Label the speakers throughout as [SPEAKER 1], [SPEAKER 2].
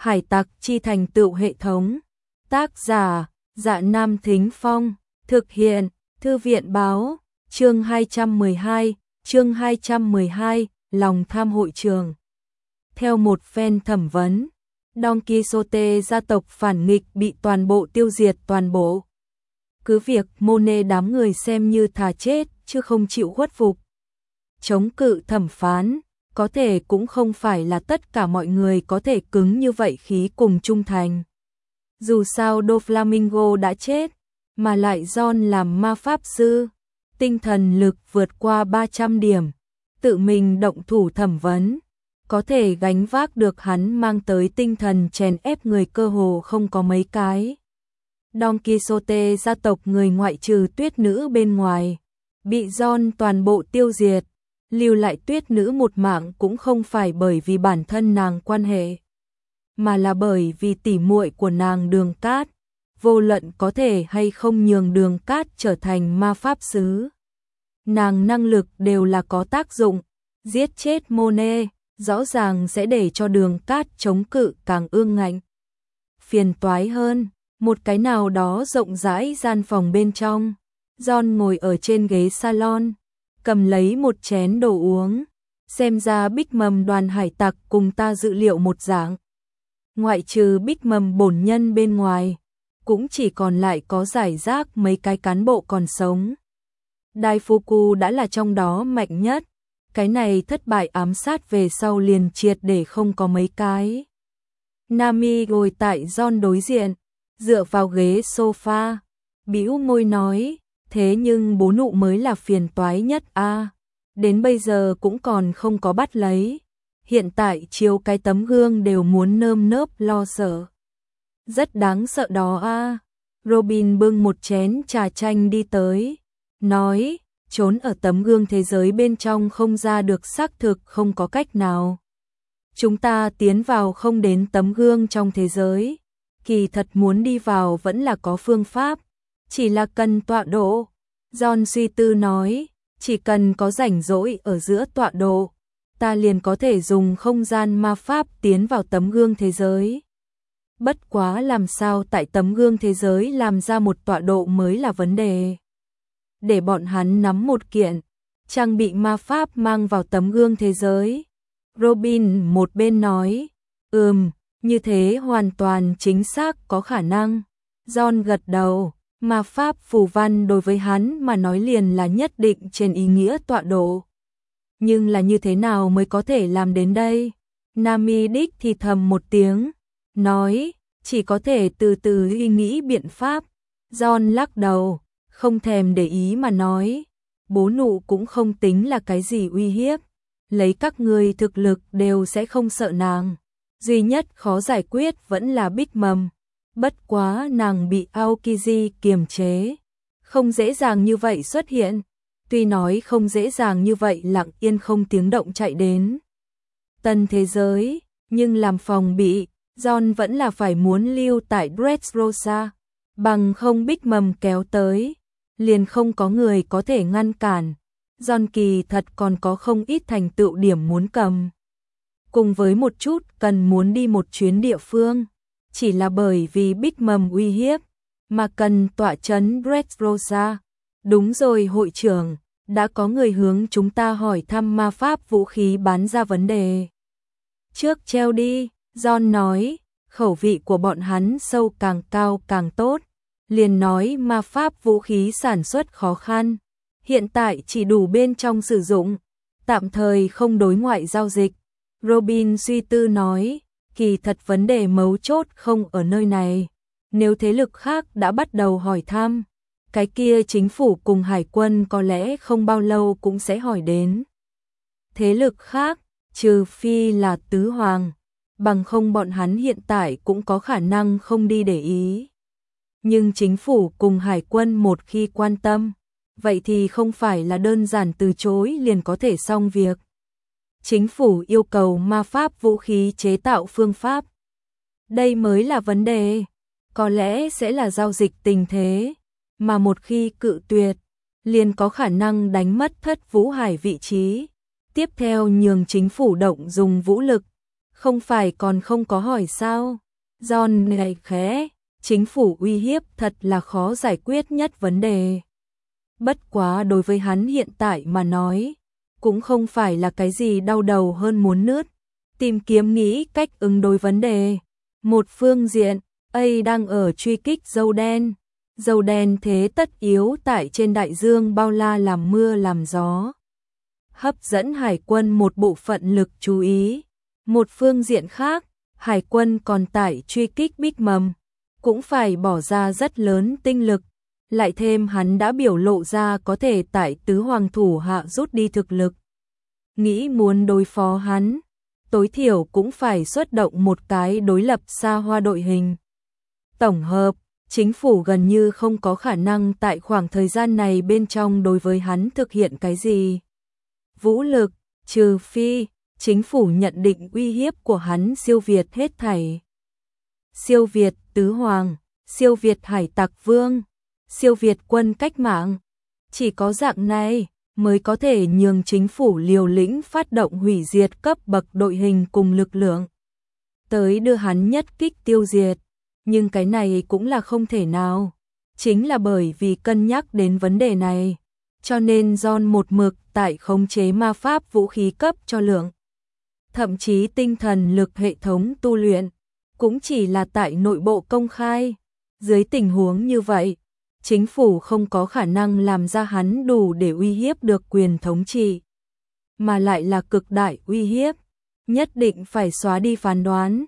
[SPEAKER 1] Hải tặc chi thành tựu hệ thống. Tác giả: Dạ Nam Thính Phong. Thực hiện: Thư viện báo. Chương 212, lòng tham hội trường. Theo một phen thẩm vấn, Don Quixote gia tộc phản nghịch bị toàn bộ tiêu diệt toàn bộ. Cứ việc Monet đám người xem như thà chết chứ không chịu khuất phục. Chống cự thẩm phán, có thể cũng không phải là tất cả mọi người có thể cứng như vậy khí cùng trung thành. Dù sao Doflamingo đã chết, mà lại John làm ma pháp sư, tinh thần lực vượt qua 300 điểm, tự mình động thủ thẩm vấn, có thể gánh vác được hắn mang tới tinh thần chèn ép người cơ hồ không có mấy cái. Don Quixote gia tộc người ngoại trừ Tuyết Nữ bên ngoài, bị John toàn bộ tiêu diệt, lưu lại Tuyết Nữ một mạng cũng không phải bởi vì bản thân nàng quan hệ, mà là bởi vì tỉ muội của nàng Đường Cát, vô luận có thể hay không nhường Đường Cát trở thành ma pháp sư. Nàng năng lực đều là có tác dụng, giết chết Monet, rõ ràng sẽ để cho Đường Cát chống cự càng ương ngạnh. Phiền toái hơn, một cái nào đó rộng rãi gian phòng bên trong, John ngồi ở trên ghế salon, cầm lấy một chén đồ uống, xem ra Big Mầm đoàn hải tặc cùng ta dự liệu một dạng. Ngoại trừ Big Mầm bổn nhân bên ngoài, cũng chỉ còn lại có rải rác mấy cái cán bộ còn sống. Daifuku đã là trong đó mạnh nhất, cái này thất bại ám sát về sau liền triệt để không có mấy cái. Nami ngồi tại John đối diện, dựa vào ghế sofa, bĩu môi nói, thế nhưng bố nụ mới là phiền toái nhất a, đến bây giờ cũng còn không có bắt lấy, hiện tại chiếu cái tấm gương đều muốn nơm nớp lo sợ. Rất đáng sợ đó a. Robin bưng một chén trà chanh đi tới, nói, trốn ở tấm gương thế giới bên trong không ra được xác thực không có cách nào. Chúng ta tiến vào không đến tấm gương trong thế giới, kỳ thật muốn đi vào vẫn là có phương pháp, chỉ là cần tọa độ. John suy tư nói, chỉ cần có rảnh rỗi ở giữa tọa độ, ta liền có thể dùng không gian ma pháp tiến vào tấm gương thế giới. Bất quá làm sao tại tấm gương thế giới làm ra một tọa độ mới là vấn đề. Để bọn hắn nắm một kiện trang bị ma pháp mang vào tấm gương thế giới. Robin một bên nói, như thế hoàn toàn chính xác có khả năng. John gật đầu, ma pháp phù văn đối với hắn mà nói liền là nhất định trên ý nghĩa tọa độ. Nhưng là như thế nào mới có thể làm đến đây? Nami đích thì thầm một tiếng, nói, chỉ có thể từ từ suy nghĩ biện pháp. John lắc đầu, không thèm để ý mà nói, bố nụ cũng không tính là cái gì uy hiếp, lấy các người thực lực đều sẽ không sợ nàng. Duy nhất khó giải quyết vẫn là Big Mầm, bất quá nàng bị Aokiji kiềm chế, không dễ dàng như vậy xuất hiện, tuy nói không dễ dàng như vậy lặng yên không tiếng động chạy đến tân thế giới, nhưng làm phòng bị, John vẫn là phải muốn lưu tại Dressrosa, bằng không Big Mầm kéo tới, liền không có người có thể ngăn cản. John kỳ thật còn có không ít thành tựu điểm muốn cầm, cùng với một chút cần muốn đi một chuyến địa phương, chỉ là bởi vì Big Mầm uy hiếp, mà cần tọa trấn Dressrosa. Đúng rồi hội trưởng, đã có người hướng chúng ta hỏi thăm ma pháp vũ khí bán ra vấn đề. Trước treo đi, John nói, khẩu vị của bọn hắn sâu càng cao càng tốt, liền nói ma pháp vũ khí sản xuất khó khăn, hiện tại chỉ đủ bên trong sử dụng, tạm thời không đối ngoại giao dịch. Robin suy tư nói, kỳ thật vấn đề mấu chốt không ở nơi này, nếu thế lực khác đã bắt đầu hỏi thăm, cái kia chính phủ cùng hải quân có lẽ không bao lâu cũng sẽ hỏi đến. Thế lực khác, trừ phi là tứ hoàng, bằng không bọn hắn hiện tại cũng có khả năng không đi để ý. Nhưng chính phủ cùng hải quân một khi quan tâm, vậy thì không phải là đơn giản từ chối liền có thể xong việc. Chính phủ yêu cầu ma pháp vũ khí chế tạo phương pháp. Đây mới là vấn đề, có lẽ sẽ là giao dịch tình thế, mà một khi cự tuyệt, liền có khả năng đánh mất Thất Vũ Hải vị trí, tiếp theo nhường chính phủ động dùng vũ lực, Không phải còn không có hỏi sao? John gầy khẽ, chính phủ uy hiếp thật là khó giải quyết nhất vấn đề. Bất quá đối với hắn hiện tại mà nói, cũng không phải là cái gì đau đầu hơn muốn nứt, tìm kiếm nghĩ cách ứng đối vấn đề. Một phương diện, A đang ở truy kích dâu đen. Dâu đen thế tất yếu tại trên đại dương bao la làm mưa làm gió, hấp dẫn hải quân một bộ phận lực chú ý. Một phương diện khác, hải quân còn tại truy kích Big Mom, cũng phải bỏ ra rất lớn tinh lực. Lại thêm hắn đã biểu lộ ra có thể tại tứ hoàng thủ hạ rút đi thực lực. Nghĩ muốn đối phó hắn, tối thiểu cũng phải xuất động một cái đối lập xa hoa đội hình. Tổng hợp, chính phủ gần như không có khả năng tại khoảng thời gian này bên trong đối với hắn thực hiện cái gì vũ lực, trừ phi chính phủ nhận định uy hiếp của hắn siêu việt hết thảy. Siêu việt tứ hoàng, siêu việt hải tặc vương, siêu việt quân cách mạng. Chỉ có dạng này mới có thể nhường chính phủ liều lĩnh phát động hủy diệt cấp bậc đội hình cùng lực lượng, tới đưa hắn nhất kích tiêu diệt. Nhưng cái này cũng là không thể nào. Chính là bởi vì cân nhắc đến vấn đề này, cho nên John một mực tại khống chế ma pháp vũ khí cấp cho lượng. Thậm chí tinh thần lực hệ thống tu luyện, cũng chỉ là tại nội bộ công khai. Dưới tình huống như vậy, chính phủ không có khả năng làm ra hắn đủ để uy hiếp được quyền thống trị, mà lại là cực đại uy hiếp. Nhất định phải xóa đi phán đoán,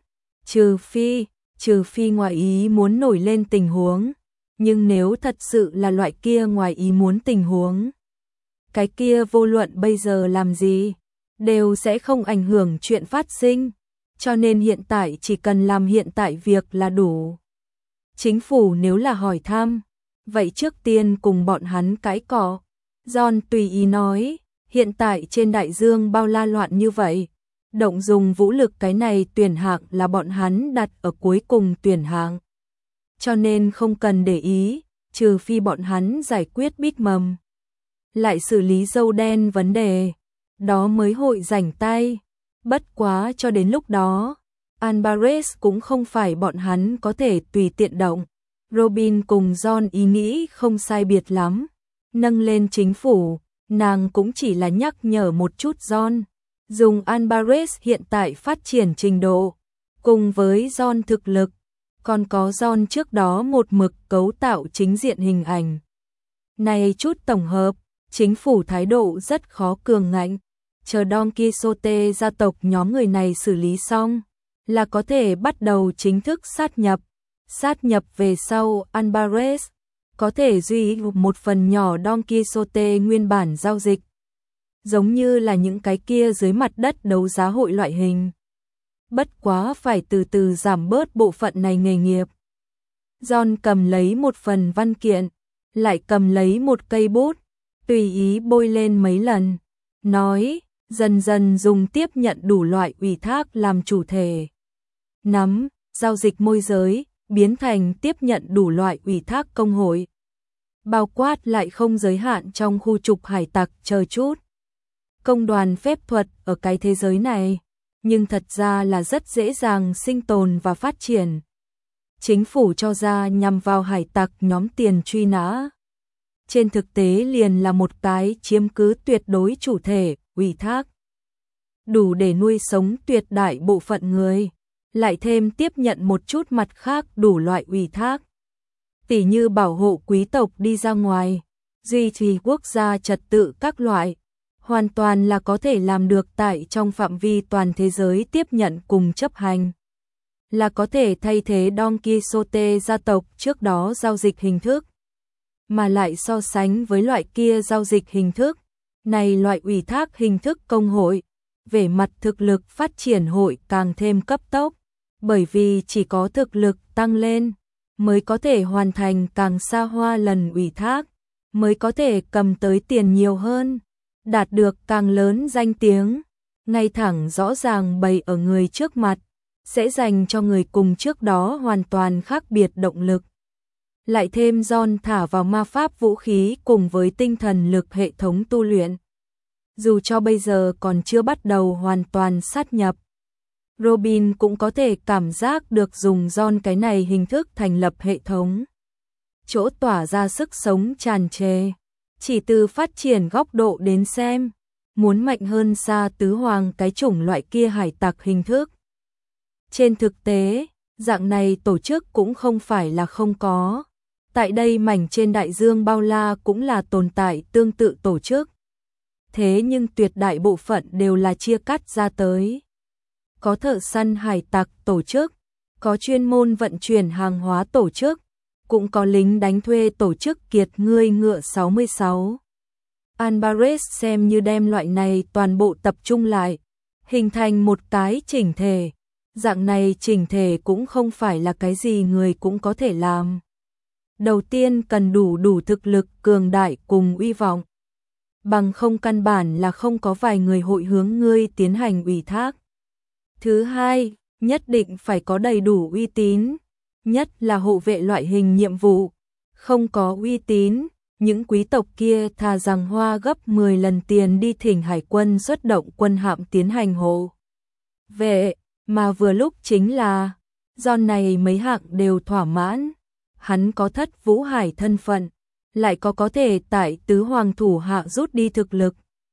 [SPEAKER 1] trừ phi ngoài ý muốn nổi lên tình huống. Nhưng nếu thật sự là loại kia ngoài ý muốn tình huống, cái kia vô luận bây giờ làm gì, đều sẽ không ảnh hưởng chuyện phát sinh. Cho nên hiện tại chỉ cần làm hiện tại việc là đủ. Chính phủ nếu là hỏi thăm, vậy trước tiên cùng bọn hắn cãi cọ. John tùy ý nói, hiện tại trên đại dương bao la loạn như vậy, động dùng vũ lực cái này tuyển hạng là bọn hắn đặt ở cuối cùng tuyển hạng. Cho nên không cần để ý, trừ phi bọn hắn giải quyết Big Mom, lại xử lý dâu đen vấn đề, đó mới hội rảnh tay. Bất quá cho đến lúc đó, Alvarez cũng không phải bọn hắn có thể tùy tiện động. Robin cùng John ý nghĩ không sai biệt lắm, nâng lên chính phủ, nàng cũng chỉ là nhắc nhở một chút John. Dùng Alvarez hiện tại phát triển trình độ, cùng với John thực lực, còn có John trước đó một mực cấu tạo chính diện hình ảnh. Này chút tổng hợp, chính phủ thái độ rất khó cường ngạnh, chờ Don Quixote gia tộc nhóm người này xử lý xong, là có thể bắt đầu chính thức sát nhập. Sát nhập về sau, Alvarez có thể duy một phần nhỏ Don Quixote nguyên bản giao dịch, giống như là những cái kia dưới mặt đất đấu giá hội loại hình. Bất quá phải từ từ giảm bớt bộ phận này nghề nghiệp. John cầm lấy một phần văn kiện, lại cầm lấy một cây bút, tùy ý bôi lên mấy lần, nói, dần dần dùng tiếp nhận đủ loại ủy thác làm chủ thể. Nắm, giao dịch môi giới, biến thành tiếp nhận đủ loại ủy thác công hội. Bao quát lại không giới hạn trong khu trục hải tặc chờ chút. Công đoàn phép thuật ở cái thế giới này, nhưng thật ra là rất dễ dàng sinh tồn và phát triển. Chính phủ cho ra nhằm vào hải tặc nhóm tiền truy nã. Trên thực tế liền là một cái chiếm cứ tuyệt đối chủ thể, ủy thác. Đủ để nuôi sống tuyệt đại bộ phận người, lại thêm tiếp nhận một chút mặt khác đủ loại ủy thác. Tỉ như bảo hộ quý tộc đi ra ngoài, duy trì quốc gia trật tự các loại. Hoàn toàn là có thể làm được tại trong phạm vi toàn thế giới tiếp nhận cùng chấp hành. Là có thể thay thế Don Quixote gia tộc trước đó giao dịch hình thức. Mà lại so sánh với loại kia giao dịch hình thức, này loại ủy thác hình thức công hội, về mặt thực lực phát triển hội càng thêm cấp tốc. Bởi vì chỉ có thực lực tăng lên, mới có thể hoàn thành càng xa hoa lần ủy thác, mới có thể cầm tới tiền nhiều hơn. Đạt được càng lớn danh tiếng, ngay thẳng rõ ràng bày ở người trước mặt, sẽ dành cho người cùng trước đó hoàn toàn khác biệt động lực. Lại thêm John thả vào ma pháp vũ khí cùng với tinh thần lực hệ thống tu luyện. Dù cho bây giờ còn chưa bắt đầu hoàn toàn sát nhập, Robin cũng có thể cảm giác được dùng John cái này hình thức thành lập hệ thống. Chỗ tỏa ra sức sống tràn trề. Chỉ từ phát triển góc độ đến xem, muốn mạnh hơn xa tứ hoàng cái chủng loại kia hải tặc hình thức. Trên thực tế, dạng này tổ chức cũng không phải là không có. Tại đây mảnh trên đại dương bao la cũng là tồn tại tương tự tổ chức. Thế nhưng tuyệt đại bộ phận đều là chia cắt ra tới. Có thợ săn hải tặc tổ chức, có chuyên môn vận chuyển hàng hóa tổ chức, cũng có lính đánh thuê tổ chức kiệt ngươi ngựa 66. Alvarez xem như đem loại này toàn bộ tập trung lại, hình thành một cái chỉnh thể. Dạng này chỉnh thể cũng không phải là cái gì người cũng có thể làm. Đầu tiên cần đủ thực lực cường đại cùng uy vọng. Bằng không căn bản là không có vài người hội hướng ngươi tiến hành ủy thác. Thứ hai, nhất định phải có đầy đủ uy tín, nhất là hộ vệ loại hình nhiệm vụ. Không có uy tín, những quý tộc kia thà rằng hoa gấp 10 lần tiền đi thỉnh hải quân xuất động quân hạm tiến hành hộ vệ, mà vừa lúc chính là John này mấy hạng đều thỏa mãn. Hắn có thất vũ hải thân phận, lại có thể tại tứ hoàng thủ hạ rút đi thực lực.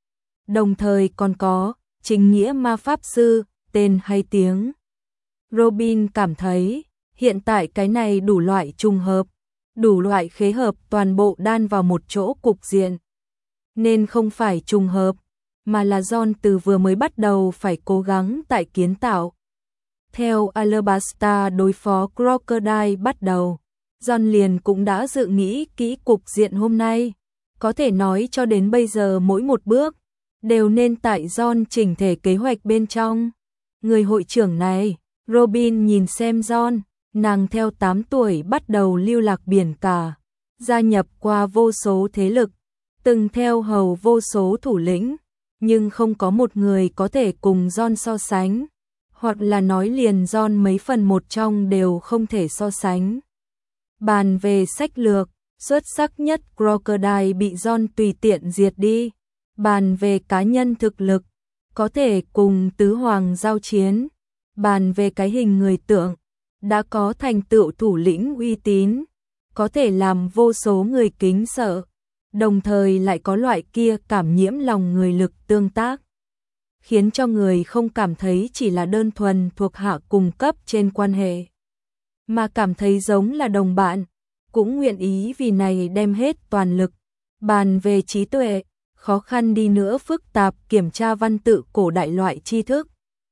[SPEAKER 1] Đồng thời còn có chính nghĩa ma pháp sư, tên hay tiếng. Robin cảm thấy, hiện tại cái này đủ loại trùng hợp, đủ loại khế hợp toàn bộ đan vào một chỗ cục diện. Nên không phải trùng hợp, mà là John từ vừa mới bắt đầu phải cố gắng tại kiến tạo. Theo Alabasta đối phó Crocodile bắt đầu, John liền cũng đã dự nghĩ kỹ cục diện hôm nay. Có thể nói cho đến bây giờ mỗi một bước, đều nên tại John chỉnh thể kế hoạch bên trong. Người hội trưởng này, Robin nhìn xem John, nàng theo 8 tuổi bắt đầu lưu lạc biển cả, gia nhập qua vô số thế lực, từng theo hầu vô số thủ lĩnh, nhưng không có một người có thể cùng John so sánh, hoặc là nói liền John mấy phần một trong đều không thể so sánh. Bàn về sách lược, xuất sắc nhất Crocodile bị John tùy tiện diệt đi. Bàn về cá nhân thực lực, có thể cùng tứ hoàng giao chiến. Bàn về cái hình người tượng, đã có thành tựu thủ lĩnh uy tín, có thể làm vô số người kính sợ, đồng thời lại có loại kia cảm nhiễm lòng người lực tương tác, khiến cho người không cảm thấy chỉ là đơn thuần thuộc hạ cùng cấp trên quan hệ, mà cảm thấy giống là đồng bạn, cũng nguyện ý vì này đem hết toàn lực. Bàn về trí tuệ, khó khăn đi nữa phức tạp kiểm tra văn tự cổ đại loại tri thức,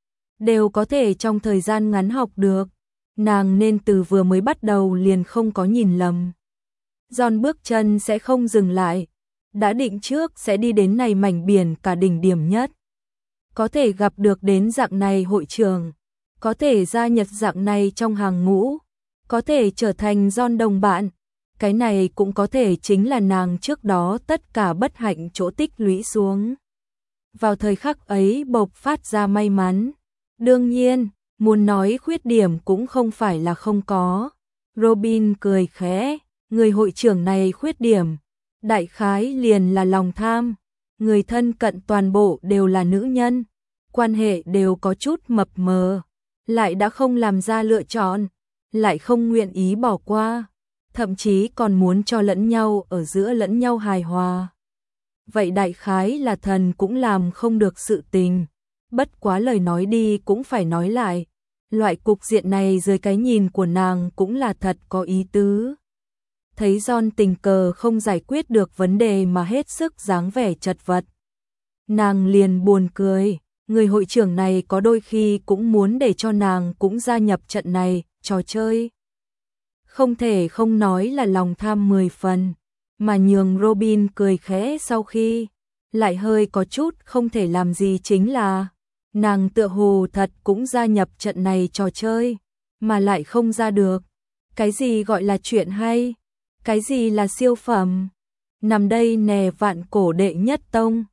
[SPEAKER 1] đều có thể trong thời gian ngắn học được. Nàng nên từ vừa mới bắt đầu liền không có nhìn lầm. John bước chân sẽ không dừng lại, đã định trước sẽ đi đến này mảnh biển cả đỉnh điểm nhất. Có thể gặp được đến dạng này hội trường, có thể gia nhập dạng này trong hàng ngũ, có thể trở thành John đồng bạn. Cái này cũng có thể chính là nàng trước đó tất cả bất hạnh chỗ tích lũy xuống. Vào thời khắc ấy bộc phát ra may mắn. Đương nhiên, muốn nói khuyết điểm cũng không phải là không có. Robin cười khẽ, người hội trưởng này khuyết điểm, đại khái liền là lòng tham. Người thân cận toàn bộ đều là nữ nhân, quan hệ đều có chút mập mờ, lại đã không làm ra lựa chọn, lại không nguyện ý bỏ qua, thậm chí còn muốn cho lẫn nhau ở giữa lẫn nhau hài hòa. Vậy đại khái là thần cũng làm không được sự tình. Bất quá lời nói đi cũng phải nói lại, loại cục diện này dưới cái nhìn của nàng cũng là thật có ý tứ. Thấy John tình cờ không giải quyết được vấn đề mà hết sức dáng vẻ chật vật, nàng liền buồn cười. Người hội trưởng này có đôi khi cũng muốn để cho nàng cũng gia nhập trận này, trò chơi. Không thể không nói là lòng tham 10 phần, mà nhường Robin cười khẽ sau khi, lại hơi có chút không thể làm gì chính là, nàng tựa hồ thật cũng gia nhập trận này trò chơi, mà lại không ra được. Cái gì gọi là chuyện hay? Cái gì là siêu phẩm? Nằm đây nè vạn cổ đệ nhất tông.